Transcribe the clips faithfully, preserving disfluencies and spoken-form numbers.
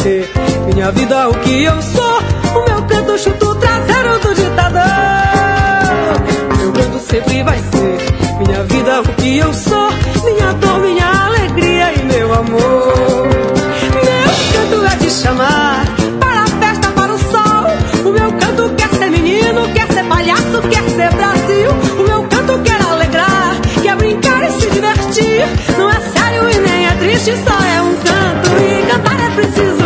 ser minha vida o que eu sou. O meu canto chuta o traseiro do ditador. Meu canto sempre vai ser minha vida o que eu sou. Minha dor, minha alegria e meu amor. Meu canto é de chamar para a festa, para o sol. O meu canto quer ser menino, quer ser palhaço, quer ser Brasil. O meu canto quer alegrar, quer brincar e se divertir. Não é sério e nem é triste, só é um canto e cantar é preciso.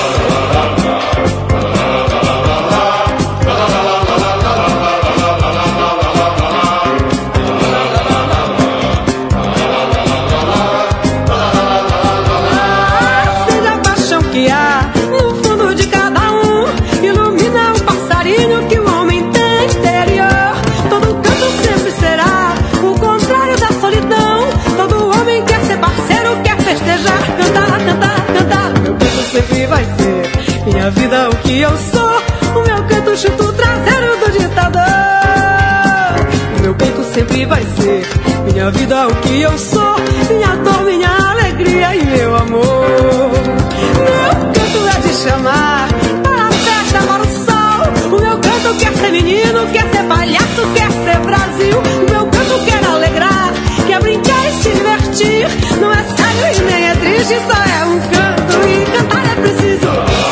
Acende a paixão que há no fundo de cada um, ilumina o passarinho que o homem tem interior. Todo canto sempre será o contrário da solidão. Todo homem quer ser parceiro, quer festejar, cantar, cantar, cantar. Meu canto sempre vai ser minha vida o que eu sou. O meu canto chuta o traseiro do ditador. O meu canto sempre vai ser minha vida o que eu sou. Minha dor, minha alegria e meu amor. Meu canto é de chamar para a festa, para o sol. O meu canto quer ser menino, quer ser palhaço, quer ser Brasil. O meu canto quer alegrar, quer brincar e se divertir. Não é sério e nem é triste, só é um canto e cantar é preciso.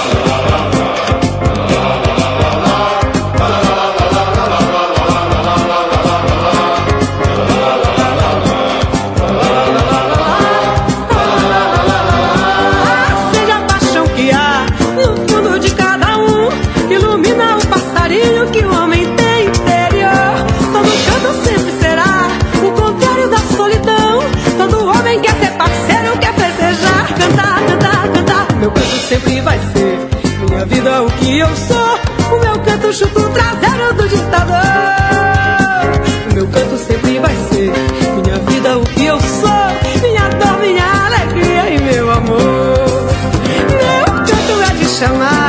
Acende a paixão que há no fundo de cada um, ilumina o passarinho que o homem tem interior. Todo canto sempre será o contrário da solidão. Todo homem quer ser parceiro, quer festejar, cantar, cantar, cantar. Meu canto sempre vai ser minha vida o que eu sou. O meu canto chuta o traseiro do ditador. O meu canto sempre vai ser minha vida o que eu sou. Minha dor, minha alegria e meu amor. Meu canto é de chamar